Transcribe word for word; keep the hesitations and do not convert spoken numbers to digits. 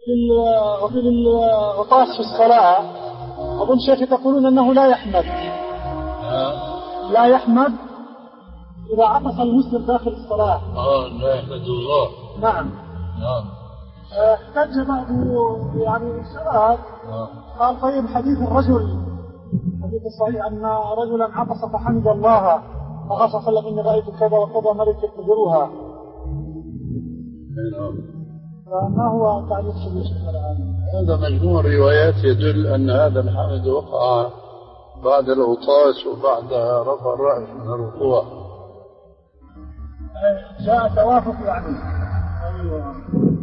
وفي العطاس في الصلاة أظن شيخ تقولون أنه لا يحمد لا يحمد إذا عطس المسلم داخل الصلاة. آه لا يحمد الله. نعم. نعم. احتج بعض يعني الشباب قال طيب حديث الرجل حديث الصحيح أن رجلا عطس فحمد الله فقال صلى الله عليه وسلم إني رأيت كذا وكذا ملك يقدرها. فما هو تعليق الشيخ الآن؟ هذا مجموع روايات يدل أن هذا الحمد وقع بعد الغطاس وبعد رفع الرأس من الركوع. جاء توافق يعني. أيوة.